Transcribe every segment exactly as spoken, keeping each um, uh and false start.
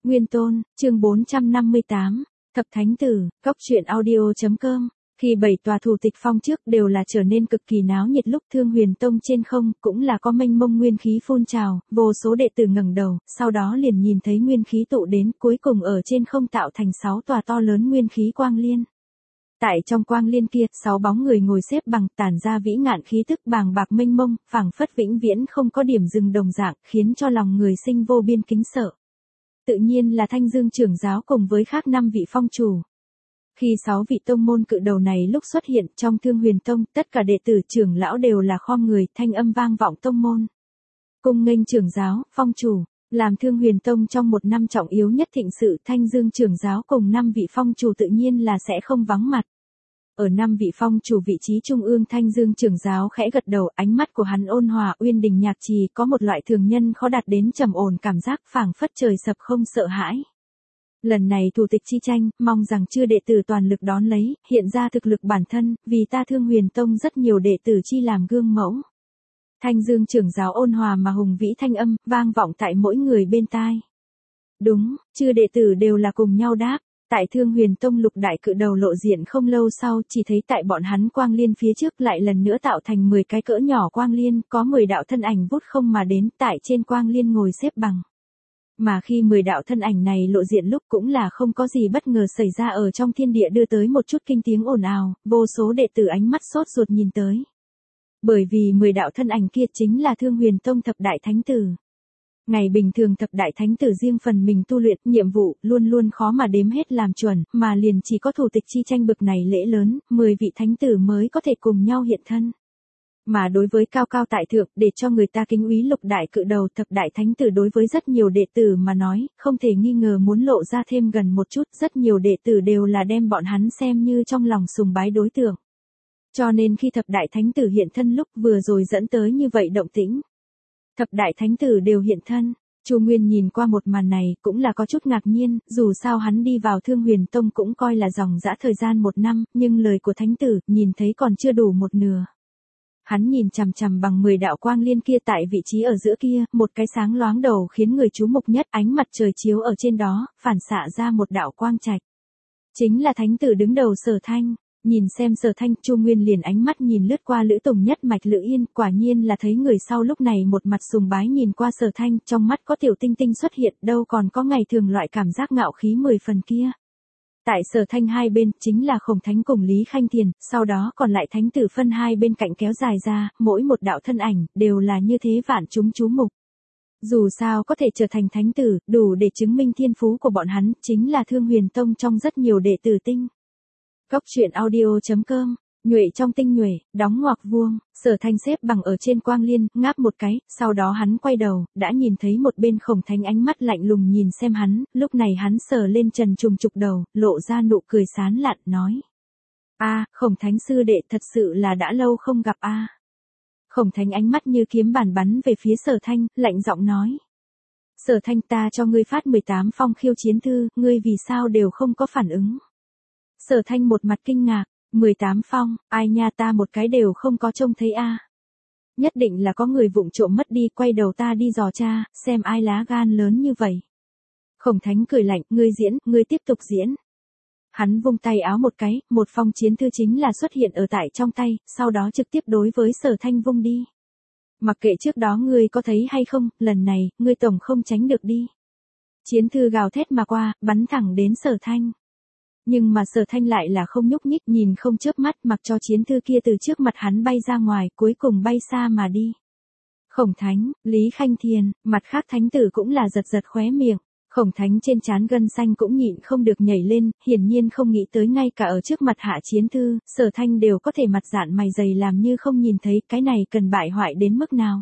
Nguyên Tôn, chương bốn trăm năm mươi tám, Thập Thánh Tử, Cốc truyện audio.com. Khi bảy tòa thủ tịch phong trước đều là trở nên cực kỳ náo nhiệt lúc Thương Huyền Tông trên không, cũng là có mênh mông nguyên khí phun trào, vô số đệ tử ngẩng đầu, sau đó liền nhìn thấy nguyên khí tụ đến, cuối cùng ở trên không tạo thành sáu tòa to lớn nguyên khí quang liên. Tại trong quang liên kia, sáu bóng người ngồi xếp bằng, tản ra vĩ ngạn khí tức bàng bạc mênh mông, phảng phất vĩnh viễn không có điểm dừng đồng dạng, khiến cho lòng người sinh vô biên kính sợ. Tự nhiên là Thanh Dương trưởng giáo cùng với khác năm vị phong chủ. Khi sáu vị tông môn cự đầu này lúc xuất hiện trong Thương Huyền Tông, tất cả đệ tử trưởng lão đều là khom người, thanh âm vang vọng tông môn. Cung nghênh trưởng giáo, phong chủ, làm Thương Huyền Tông trong một năm trọng yếu nhất thịnh sự, Thanh Dương trưởng giáo cùng năm vị phong chủ tự nhiên là sẽ không vắng mặt. Ở năm vị phong chủ vị trí trung ương, Thanh Dương trưởng giáo khẽ gật đầu, ánh mắt của hắn ôn hòa uyên đình nhạc trì, có một loại thường nhân khó đạt đến trầm ổn cảm giác, phảng phất trời sập không sợ hãi. Lần này thủ tịch chi tranh, mong rằng chư đệ tử toàn lực đón lấy, hiện ra thực lực bản thân, vì ta Thương Huyền Tông rất nhiều đệ tử chi làm gương mẫu. Thanh Dương trưởng giáo ôn hòa mà hùng vĩ thanh âm, vang vọng tại mỗi người bên tai. Đúng, chư đệ tử đều là cùng nhau đáp. Tại Thương Huyền Tông lục đại cự đầu lộ diện không lâu sau, chỉ thấy tại bọn hắn quang liên phía trước lại lần nữa tạo thành mười cái cỡ nhỏ quang liên, có mười đạo thân ảnh vút không mà đến, tại trên quang liên ngồi xếp bằng. Mà khi mười đạo thân ảnh này lộ diện lúc cũng là không có gì bất ngờ xảy ra ở trong thiên địa, đưa tới một chút kinh tiếng ồn ào, vô số đệ tử ánh mắt sốt ruột nhìn tới. Bởi vì mười đạo thân ảnh kia chính là Thương Huyền Tông thập đại thánh tử. Ngày bình thường thập đại thánh tử riêng phần mình tu luyện, nhiệm vụ luôn luôn khó mà đếm hết làm chuẩn, mà liền chỉ có thủ tịch chi tranh bực này lễ lớn, mười vị thánh tử mới có thể cùng nhau hiện thân. Mà đối với cao cao tại thượng, để cho người ta kính úy lục đại cự đầu thập đại thánh tử, đối với rất nhiều đệ tử mà nói, không thể nghi ngờ muốn lộ ra thêm gần một chút, rất nhiều đệ tử đều là đem bọn hắn xem như trong lòng sùng bái đối tượng. Cho nên khi thập đại thánh tử hiện thân lúc vừa rồi dẫn tới như vậy động tĩnh. Thập đại thánh tử đều hiện thân, Chu Nguyên nhìn qua một màn này cũng là có chút ngạc nhiên, dù sao hắn đi vào Thương Huyền Tông cũng coi là dòng dã thời gian một năm, nhưng lời của thánh tử nhìn thấy còn chưa đủ một nửa. Hắn nhìn chằm chằm bằng mười đạo quang liên kia tại vị trí ở giữa kia, một cái sáng loáng đầu khiến người chú mục nhất, ánh mặt trời chiếu ở trên đó, phản xạ ra một đạo quang trạch. Chính là thánh tử đứng đầu Sở Thanh. Nhìn xem Sở Thanh, Chu Nguyên liền ánh mắt nhìn lướt qua Lữ Tùng Nhất mạch Lữ Yên, quả nhiên là thấy người sau lúc này một mặt sùng bái nhìn qua Sở Thanh, trong mắt có tiểu tinh tinh xuất hiện, đâu còn có ngày thường loại cảm giác ngạo khí mười phần kia. Tại Sở Thanh hai bên, chính là Khổng Thánh cùng Lý Khanh Thiền, sau đó còn lại thánh tử phân hai bên cạnh kéo dài ra, mỗi một đạo thân ảnh, đều là như thế vạn chúng chú mục. Dù sao có thể trở thành thánh tử, đủ để chứng minh thiên phú của bọn hắn, chính là Thương Huyền Tông trong rất nhiều đệ tử tinh. Cốc truyện audio.com, nhuệ trong tinh nhuệ, đóng ngoặc vuông, Sở Thanh xếp bằng ở trên quang liên, ngáp một cái, sau đó hắn quay đầu, đã nhìn thấy một bên Khổng Thánh ánh mắt lạnh lùng nhìn xem hắn, lúc này hắn sờ lên trần trùng trục đầu, lộ ra nụ cười sán lạn, nói. A, Khổng Thánh sư đệ thật sự là đã lâu không gặp a. À. Khổng Thánh ánh mắt như kiếm bàn bắn về phía Sở Thanh, lạnh giọng nói. Sở Thanh, ta cho ngươi phát mười tám phong khiêu chiến thư, ngươi vì sao đều không có phản ứng. Sở Thanh một mặt kinh ngạc, mười tám phong, ai nha, ta một cái đều không có trông thấy a. À. Nhất định là có người vụng trộm mất đi, quay đầu ta đi dò tra, xem ai lá gan lớn như vậy. Khổng Thánh cười lạnh, ngươi diễn, ngươi tiếp tục diễn. Hắn vung tay áo một cái, một phong chiến thư chính là xuất hiện ở tại trong tay, sau đó trực tiếp đối với Sở Thanh vung đi. Mặc kệ trước đó ngươi có thấy hay không, lần này, ngươi tổng không tránh được đi. Chiến thư gào thét mà qua, bắn thẳng đến Sở Thanh. Nhưng mà Sở Thanh lại là không nhúc nhích, nhìn không chớp mắt, mặc cho chiến thư kia từ trước mặt hắn bay ra ngoài, cuối cùng bay xa mà đi. Khổng Thánh, Lý Khanh Thiền, mặt khác thánh tử cũng là giật giật khóe miệng. Khổng Thánh trên trán gân xanh cũng nhịn không được nhảy lên, hiển nhiên không nghĩ tới ngay cả ở trước mặt hạ chiến thư, Sở Thanh đều có thể mặt dạn mày dày làm như không nhìn thấy, cái này cần bại hoại đến mức nào.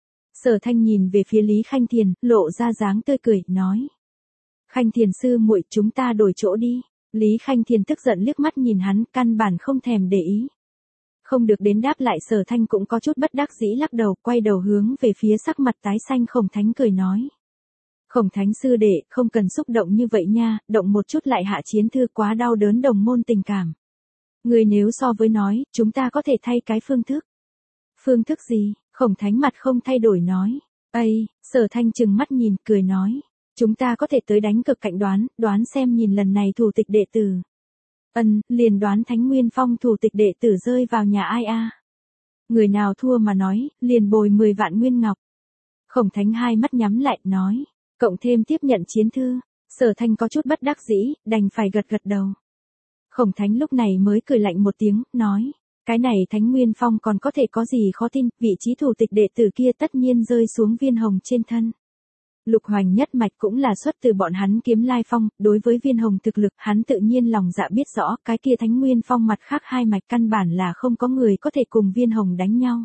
Sở Thanh nhìn về phía Lý Khanh Thiền, lộ ra dáng tươi cười, nói. Khanh Thiền sư muội, chúng ta đổi chỗ đi. Lý Khanh Thiền tức giận liếc mắt nhìn hắn, căn bản không thèm để ý. Không được đến đáp lại, Sở Thanh cũng có chút bất đắc dĩ lắc đầu, quay đầu hướng về phía sắc mặt tái xanh Khổng Thánh cười nói. Khổng Thánh sư đệ, không cần xúc động như vậy nha, động một chút lại hạ chiến thư, quá đau đớn đồng môn tình cảm. Người nếu so với nói, chúng ta có thể thay cái phương thức. Phương thức gì? Khổng Thánh mặt không thay đổi nói. Ây, Sở Thanh chừng mắt nhìn, cười nói. Chúng ta có thể tới đánh cực cạnh đoán, đoán xem nhìn lần này thủ tịch đệ tử. Ân, liền đoán Thánh Nguyên Phong thủ tịch đệ tử rơi vào nhà ai a? Người nào thua mà nói, liền bồi mười vạn nguyên ngọc. Khổng Thánh hai mắt nhắm lại, nói, cộng thêm tiếp nhận chiến thư. Sở Thanh có chút bất đắc dĩ, đành phải gật gật đầu. Khổng Thánh lúc này mới cười lạnh một tiếng, nói, cái này Thánh Nguyên Phong còn có thể có gì khó tin, vị trí thủ tịch đệ tử kia tất nhiên rơi xuống Viên Hồng trên thân. Lục Hoành nhất mạch cũng là xuất từ bọn hắn Kiếm Lai Phong, đối với Viên Hồng thực lực hắn tự nhiên lòng dạ biết rõ, cái kia Thánh Nguyên Phong mặt khác hai mạch căn bản là không có người có thể cùng Viên Hồng đánh nhau.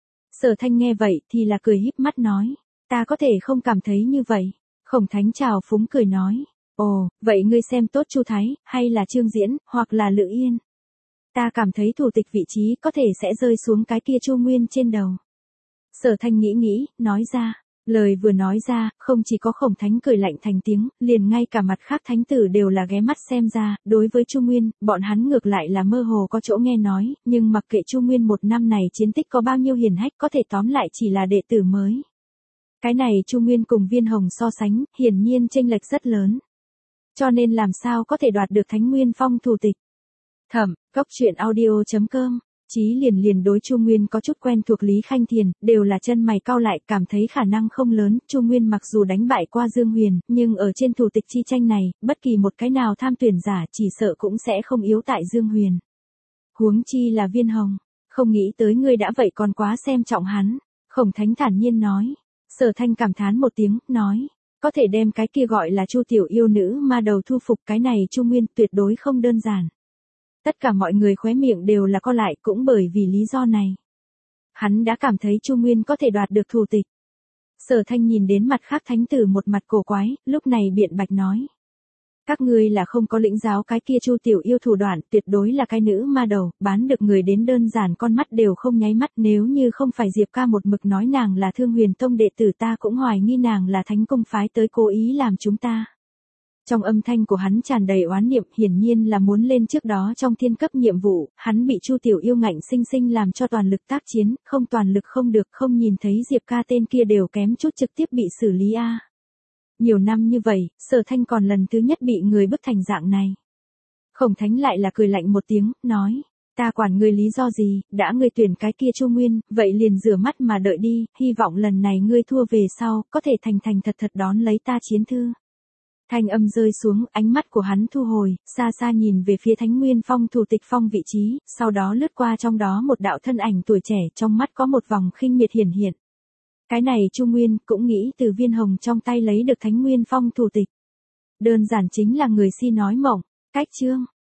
Sở Thanh nghe vậy thì là cười híp mắt nói, ta có thể không cảm thấy như vậy. Khổng Thánh trào phúng cười nói, ồ, vậy ngươi xem tốt Chu Thái, hay là Trương Diễn, hoặc là Lữ Yên. Ta cảm thấy thủ tịch vị trí có thể sẽ rơi xuống cái kia Chu Nguyên trên đầu. Sở Thanh nghĩ nghĩ, nói ra, lời vừa nói ra, không chỉ có Khổng Thánh cười lạnh thành tiếng, liền ngay cả mặt khác thánh tử đều là ghé mắt xem ra, đối với Chu Nguyên, bọn hắn ngược lại là mơ hồ có chỗ nghe nói, nhưng mặc kệ Chu Nguyên một năm này chiến tích có bao nhiêu hiển hách có thể tóm lại chỉ là đệ tử mới. Cái này Chu Nguyên cùng Viên Hồng so sánh, hiển nhiên chênh lệch rất lớn. Cho nên làm sao có thể đoạt được Thánh Nguyên Phong thủ tịch. Thẩm, góc truyện audio chấm com, Chí liền liền đối Chu Nguyên có chút quen thuộc Lý Khanh Thiền, đều là chân mày cau lại, cảm thấy khả năng không lớn, Chu Nguyên mặc dù đánh bại qua Dương Huyền, nhưng ở trên thủ tịch chi tranh này, bất kỳ một cái nào tham tuyển giả chỉ sợ cũng sẽ không yếu tại Dương Huyền. Huống chi là Viên Hồng, không nghĩ tới ngươi đã vậy còn quá xem trọng hắn. Khổng Thánh thản nhiên nói. Sở Thanh cảm thán một tiếng, nói, có thể đem cái kia gọi là Chu tiểu yêu nữ ma đầu thu phục, cái này Chu Nguyên tuyệt đối không đơn giản. Tất cả mọi người khóe miệng đều là co lại, cũng bởi vì lý do này. Hắn đã cảm thấy Chu Nguyên có thể đoạt được thủ tịch. Sở Thanh nhìn đến mặt khác thánh tử một mặt cổ quái, lúc này biện bạch nói. Các ngươi là không có lĩnh giáo cái kia Chu tiểu yêu thủ đoạn, tuyệt đối là cái nữ ma đầu, bán được người đến đơn giản con mắt đều không nháy mắt, nếu như không phải Diệp ca một mực nói nàng là Thương Huyền Tông đệ tử ta cũng hoài nghi nàng là Thánh Công phái tới cố ý làm chúng ta. Trong âm thanh của hắn tràn đầy oán niệm, hiển nhiên là muốn lên trước đó trong thiên cấp nhiệm vụ, hắn bị Chu tiểu yêu ngạnh sinh sinh làm cho toàn lực tác chiến, không toàn lực không được, không nhìn thấy Diệp ca tên kia đều kém chút trực tiếp bị xử lý a. Nhiều năm như vậy, Sở Thanh còn lần thứ nhất bị người bức thành dạng này. Khổng Thánh lại là cười lạnh một tiếng, nói, ta quản ngươi lý do gì, đã ngươi tuyển cái kia Chu Nguyên, vậy liền rửa mắt mà đợi đi, hy vọng lần này ngươi thua về sau, có thể thành thành thật thật đón lấy ta chiến thư. Thanh âm rơi xuống, ánh mắt của hắn thu hồi, xa xa nhìn về phía Thánh Nguyên Phong thủ tịch phong vị trí, sau đó lướt qua trong đó một đạo thân ảnh tuổi trẻ, trong mắt có một vòng khinh miệt hiển hiện. Cái này Chu Nguyên cũng nghĩ từ Viên Hồng trong tay lấy được Thánh Nguyên Phong thủ tịch. Đơn giản chính là người si nói mộng. Cách chương